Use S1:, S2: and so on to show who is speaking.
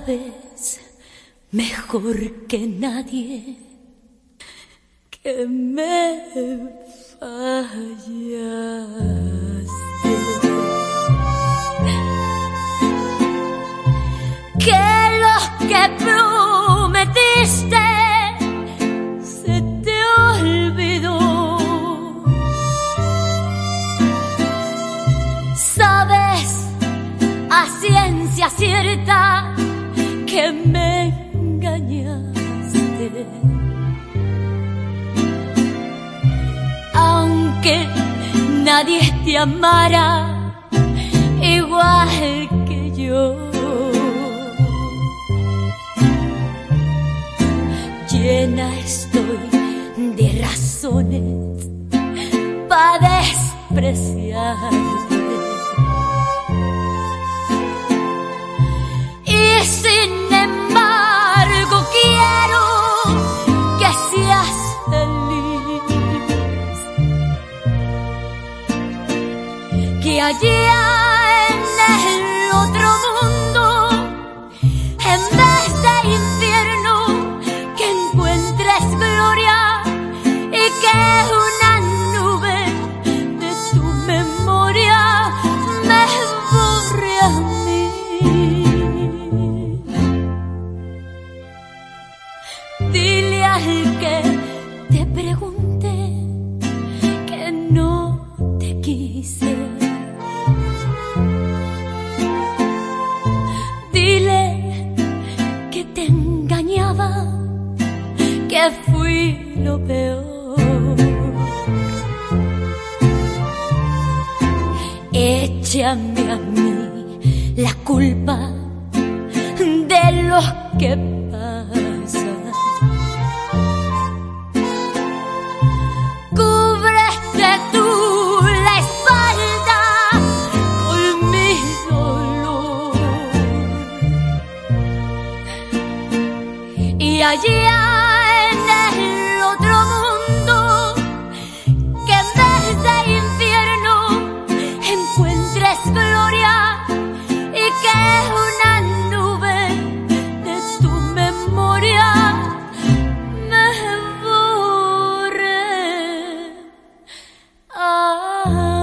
S1: sabes mejor que nadie que me fallaste. Que lo que prometiste se te olvidó. Sabes a ciencia cierta que me engañaste. Aunque nadie te amara igual que yo, llena estoy de razones para despreciarte. Y sin embargo quiero que seas feliz, que allá en el otro mundo, en vez de infierno, que encuentres gloria y que una nube de tu memoria me borre a mí. Dile al que te pregunte que no te quise. Dile que te engañaba, que fui lo peor. Échame a mí la culpa de lo que pasa. Cúbrete tú la espalda con mi dolor. Y allá en el otro mundo, que en vez de infierno encuentres gloria y que una nube de tu memoria me borre a